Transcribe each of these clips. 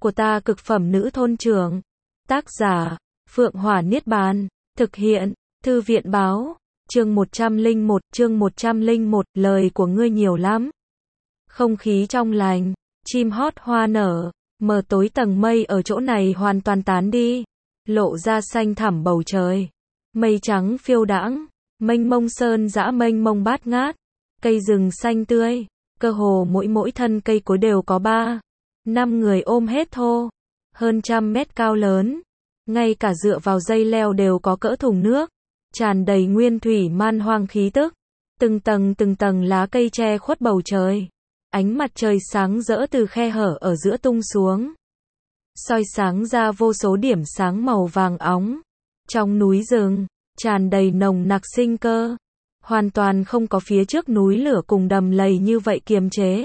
của ta cực phẩm nữ thôn trưởng. Tác giả, Phượng Hỏa Niết Bàn. Thực hiện, Thư viện Báo. Chương 101, lời của ngươi nhiều lắm. Không khí trong lành, chim hót hoa nở, mờ tối tầng mây ở chỗ này hoàn toàn tán đi, lộ ra xanh thẳm bầu trời. Mây trắng phiêu đãng, mênh mông sơn dã mênh mông bát ngát, cây rừng xanh tươi, cơ hồ mỗi thân cây cối đều có 3-5 người ôm hết thô, hơn 100 mét cao lớn, ngay cả dựa vào dây leo đều có cỡ thùng nước, tràn đầy nguyên thủy man hoang khí tức, từng tầng lá cây che khuất bầu trời, ánh mặt trời sáng rỡ từ khe hở ở giữa tung xuống, soi sáng ra vô số điểm sáng màu vàng óng. Trong núi rừng, tràn đầy nồng nặc sinh cơ, hoàn toàn không có phía trước núi lửa cùng đầm lầy như vậy kiềm chế.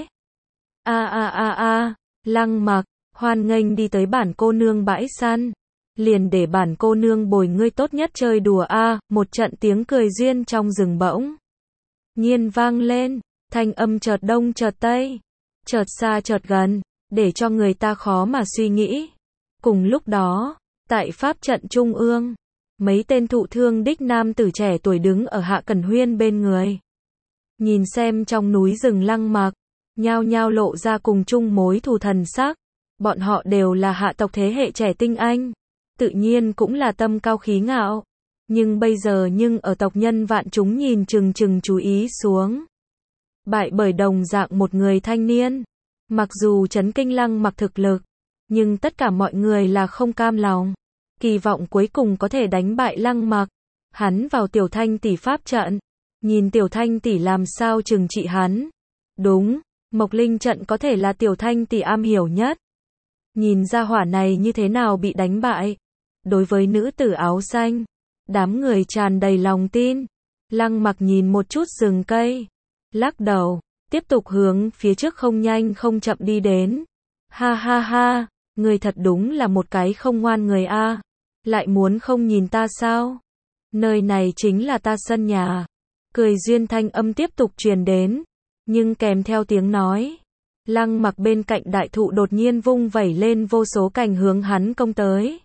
Lăng Mặc, hoan nghênh đi tới bản cô nương bãi săn, liền để bản cô nương bồi ngươi tốt nhất chơi đùa một trận tiếng cười duyên trong rừng bỗng nhiên vang lên, thanh âm chợt đông chợt tây, chợt xa chợt gần, để cho người ta khó mà suy nghĩ. Cùng lúc đó, tại pháp trận trung ương, mấy tên thụ thương đích nam tử trẻ tuổi đứng ở Hạ Cẩn Huyên bên người. Nhìn xem trong núi rừng Lăng Mặc, nhao nhao lộ ra cùng chung mối thù thần sắc. Bọn họ đều là hạ tộc thế hệ trẻ tinh anh, tự nhiên cũng là tâm cao khí ngạo. Nhưng bây giờ ở tộc nhân vạn chúng nhìn chừng chú ý xuống. Bại bởi đồng dạng một người thanh niên. Mặc dù chấn kinh Lăng Mặc thực lực, nhưng tất cả mọi người là không cam lòng. Kỳ vọng cuối cùng có thể đánh bại Lăng Mặc. Hắn vào Tiểu Thanh tỷ pháp trận, nhìn Tiểu Thanh tỷ làm sao trừng trị hắn. Đúng, Mộc Linh trận có thể là Tiểu Thanh tỷ am hiểu nhất. Nhìn ra hỏa này như thế nào bị đánh bại. Đối với nữ tử áo xanh, đám người tràn đầy lòng tin. Lăng Mặc nhìn một chút rừng cây, lắc đầu, tiếp tục hướng phía trước không nhanh không chậm đi đến. Ha, người thật đúng là một cái không ngoan người a. Lại muốn không nhìn ta sao? Nơi này chính là ta sân nhà. Cười duyên thanh âm tiếp tục truyền đến, nhưng kèm theo tiếng nói. Lăng Mặc bên cạnh đại thụ đột nhiên vung vẩy lên vô số cành hướng hắn công tới.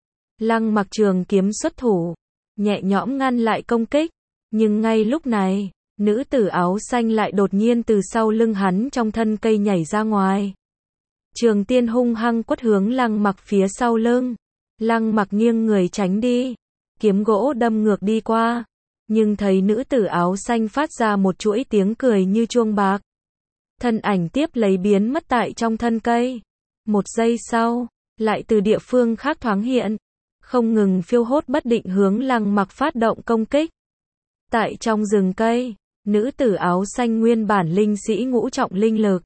Lăng Mặc trường kiếm xuất thủ, nhẹ nhõm ngăn lại công kích, nhưng ngay lúc này, nữ tử áo xanh lại đột nhiên từ sau lưng hắn trong thân cây nhảy ra ngoài. Trường tiên hung hăng quất hướng Lăng Mặc phía sau lưng. Lăng Mặc nghiêng người tránh đi, kiếm gỗ đâm ngược đi qua, nhưng thấy nữ tử áo xanh phát ra một chuỗi tiếng cười như chuông bạc. Thân ảnh tiếp lấy biến mất tại trong thân cây. Một giây sau, lại từ địa phương khác thoáng hiện, không ngừng phiêu hốt bất định hướng Lăng Mặc phát động công kích. Tại trong rừng cây, nữ tử áo xanh nguyên bản linh sĩ ngũ trọng linh lực,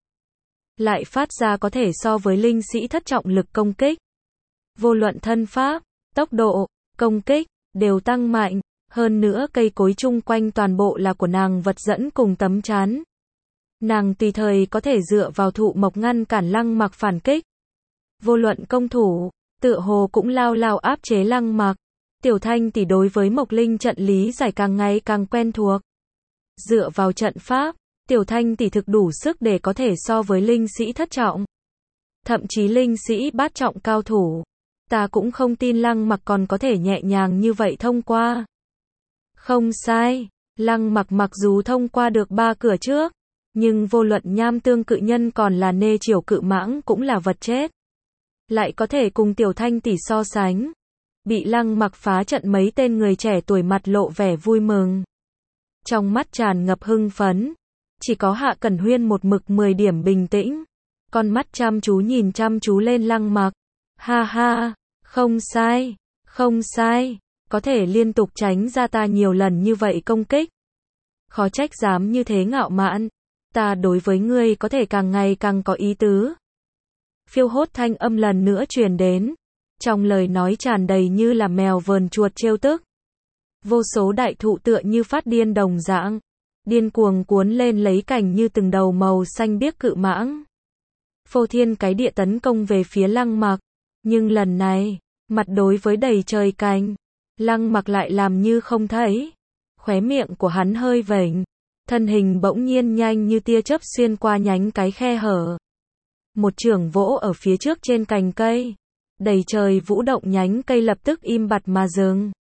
lại phát ra có thể so với linh sĩ thất trọng lực công kích. Vô luận thân pháp, tốc độ, công kích, đều tăng mạnh, hơn nữa cây cối chung quanh toàn bộ là của nàng vật dẫn cùng tấm chắn. Nàng tùy thời có thể dựa vào thụ mộc ngăn cản Lăng Mặc phản kích. Vô luận công thủ, tựa hồ cũng lao áp chế Lăng Mặc. Tiểu Thanh tỷ đối với Mộc Linh trận lý giải càng ngày càng quen thuộc. Dựa vào trận pháp, Tiểu Thanh tỷ thực đủ sức để có thể so với linh sĩ thất trọng, thậm chí linh sĩ bát trọng cao thủ. Ta cũng không tin Lăng Mặc còn có thể nhẹ nhàng như vậy thông qua. Không sai, Lăng Mặc mặc dù thông qua được 3 cửa trước, nhưng vô luận nham tương cự nhân còn là nê triều cự mãng cũng là vật chết. Lại có thể cùng Tiểu Thanh tỷ so sánh. Bị Lăng Mặc phá trận mấy tên người trẻ tuổi mặt lộ vẻ vui mừng. Trong mắt tràn ngập hưng phấn. Chỉ có Hạ Cẩn Huyên một mực 10 điểm bình tĩnh. Con mắt chăm chú lên Lăng Mặc. Ha, không sai, có thể liên tục tránh ra ta nhiều lần như vậy công kích. Khó trách dám như thế ngạo mạn, ta đối với ngươi có thể càng ngày càng có ý tứ. Phiêu hốt thanh âm lần nữa truyền đến, trong lời nói tràn đầy như là mèo vờn chuột trêu tức. Vô số đại thụ tựa như phát điên đồng dạng, điên cuồng cuốn lên lấy cành như từng đầu màu xanh biếc cự mãng. Phô thiên cái địa tấn công về phía Lăng Mặc. Nhưng lần này, mặt đối với đầy trời cành, Lăng Mặc lại làm như không thấy. Khóe miệng của hắn hơi vểnh, thân hình bỗng nhiên nhanh như tia chớp xuyên qua nhánh cái khe hở. một chưởng vỗ ở phía trước trên cành cây. Đầy trời vũ động, nhánh cây lập tức im bặt mà dừng.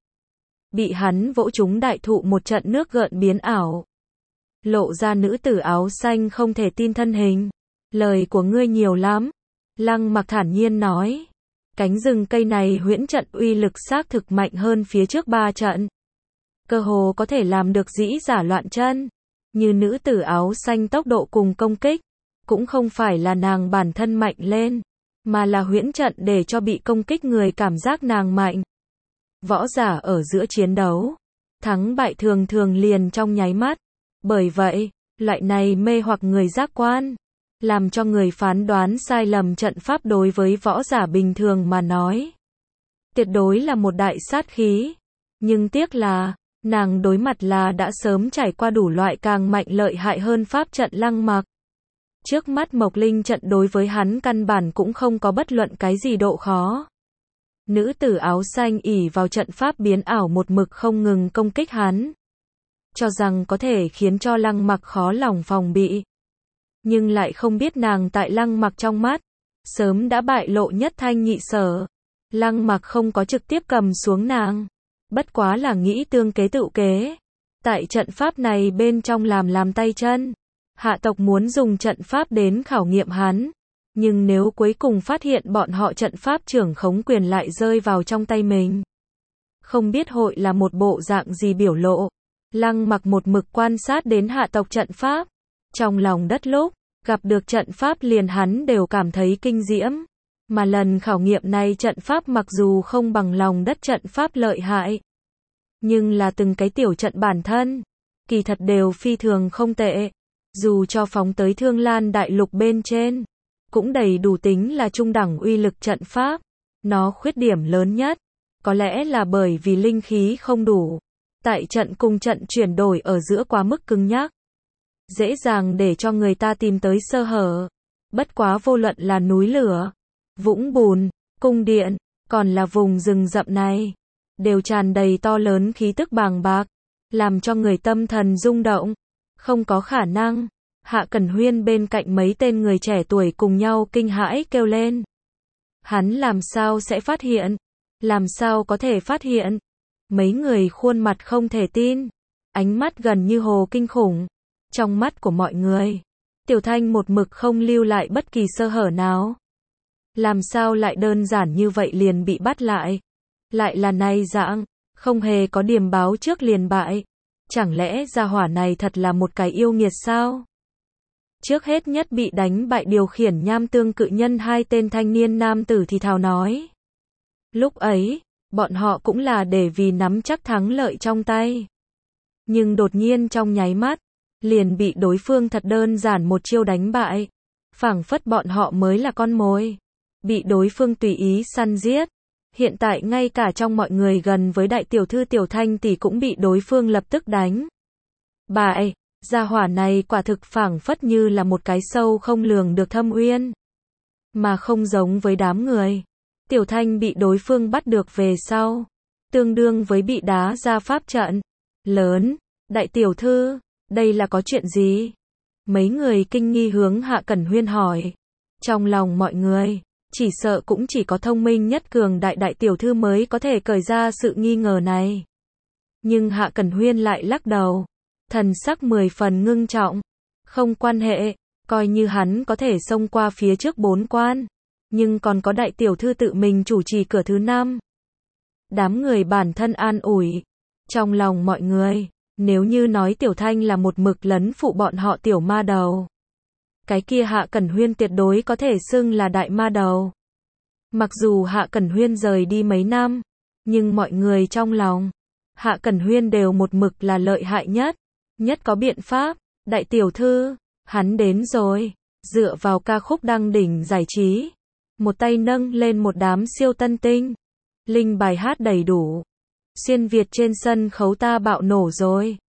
Bị hắn vỗ trúng đại thụ, một trận nước gợn biến ảo. Lộ ra nữ tử áo xanh không thể tin thân hình. Lời của ngươi nhiều lắm. Lăng Mặc thản nhiên nói. Cánh rừng cây này huyễn trận uy lực xác thực mạnh hơn phía trước 3 trận. Cơ hồ có thể làm được dĩ giả loạn chân. Như nữ tử áo xanh, tốc độ cùng công kích cũng không phải là nàng bản thân mạnh lên, mà là huyễn trận để cho bị công kích người cảm giác nàng mạnh. Võ giả ở giữa chiến đấu, thắng bại thường thường liền trong nháy mắt. Bởi vậy, loại này mê hoặc người giác quan, làm cho người phán đoán sai lầm trận pháp đối với võ giả bình thường mà nói, tuyệt đối là một đại sát khí. Nhưng tiếc là, nàng đối mặt là đã sớm trải qua đủ loại càng mạnh lợi hại hơn pháp trận Lăng Mặc. Trước mắt Mộc Linh trận đối với hắn căn bản cũng không có bất luận cái gì độ khó. Nữ tử áo xanh ỷ vào trận pháp biến ảo một mực không ngừng công kích hắn, cho rằng có thể khiến cho Lăng Mặc khó lòng phòng bị. Nhưng lại không biết nàng tại Lăng Mặc trong mắt, sớm đã bại lộ nhất thanh nhị sở. Lăng Mặc không có trực tiếp cầm xuống nàng, bất quá là nghĩ tương kế tự kế. Tại trận pháp này bên trong làm tay chân. Hạ tộc muốn dùng trận pháp đến khảo nghiệm hắn. Nhưng nếu cuối cùng phát hiện bọn họ trận pháp trưởng khống quyền lại rơi vào trong tay mình, không biết hội là một bộ dạng gì biểu lộ. Lăng Mặc một mực quan sát đến hạ tộc trận pháp. Trong lòng đất lúc gặp được trận pháp liền hắn đều cảm thấy kinh diễm. Mà lần khảo nghiệm này trận pháp mặc dù không bằng lòng đất trận pháp lợi hại, nhưng là từng cái tiểu trận bản thân, kỳ thật đều phi thường không tệ. Dù cho phóng tới Thương Lan đại lục bên trên, cũng đầy đủ tính là trung đẳng uy lực trận pháp. Nó khuyết điểm lớn nhất, có lẽ là bởi vì linh khí không đủ. Tại trận cùng trận chuyển đổi ở giữa quá mức cứng nhắc, dễ dàng để cho người ta tìm tới sơ hở. Bất quá vô luận là núi lửa, vũng bùn, cung điện, còn là vùng rừng rậm này, đều tràn đầy to lớn khí tức bàng bạc, làm cho người tâm thần rung động. Không có khả năng. Hạ Cẩn Huyên bên cạnh mấy tên người trẻ tuổi cùng nhau kinh hãi kêu lên. Hắn làm sao sẽ phát hiện? Làm sao có thể phát hiện? Mấy người khuôn mặt không thể tin, ánh mắt gần như hồ kinh khủng. Trong mắt của mọi người, Tiểu Thanh một mực không lưu lại bất kỳ sơ hở nào. Làm sao lại đơn giản như vậy liền bị bắt lại? Lại là này dạng, không hề có điềm báo trước liền bại. Chẳng lẽ gia hỏa này thật là một cái yêu nghiệt sao? Trước hết nhất bị đánh bại điều khiển nham tương cự nhân hai tên thanh niên nam tử thì thào nói. Lúc ấy, bọn họ cũng là để vì nắm chắc thắng lợi trong tay. Nhưng đột nhiên trong nháy mắt, liền bị đối phương thật đơn giản một chiêu đánh bại. Phảng phất bọn họ mới là con mồi, bị đối phương tùy ý săn giết. Hiện tại ngay cả trong mọi người gần với đại tiểu thư Tiểu Thanh tỷ cũng bị đối phương lập tức đánh bại. Gia hỏa này quả thực phảng phất như là một cái sâu không lường được thâm uyên. Mà không giống với đám người, Tiểu Thanh bị đối phương bắt được về sau, tương đương với bị đá ra pháp trận lớn. Đại tiểu thư, đây là có chuyện gì? Mấy người kinh nghi hướng Hạ Cẩn Huyên hỏi. Trong lòng mọi người, chỉ sợ cũng chỉ có thông minh nhất cường đại đại tiểu thư mới có thể cởi ra sự nghi ngờ này. Nhưng Hạ Cẩn Huyên lại lắc đầu, thần sắc 10 phần ngưng trọng. Không quan hệ, coi như hắn có thể xông qua phía trước 4 quan, nhưng còn có đại tiểu thư tự mình chủ trì cửa thứ 5. Đám người bản thân an ủi. Trong lòng mọi người, nếu như nói Tiểu Thanh là một mực lấn phụ bọn họ tiểu ma đầu, cái kia Hạ Cẩn Huyên tuyệt đối có thể xưng là đại ma đầu. Mặc dù Hạ Cẩn Huyên rời đi mấy năm, nhưng mọi người trong lòng, Hạ Cẩn Huyên đều một mực là lợi hại nhất, nhất có biện pháp. Đại tiểu thư, hắn đến rồi. Dựa vào ca khúc đăng đỉnh giải trí, một tay nâng lên một đám siêu tân tinh, linh bài hát đầy đủ, xuyên Việt trên sân khấu ta bạo nổ rồi.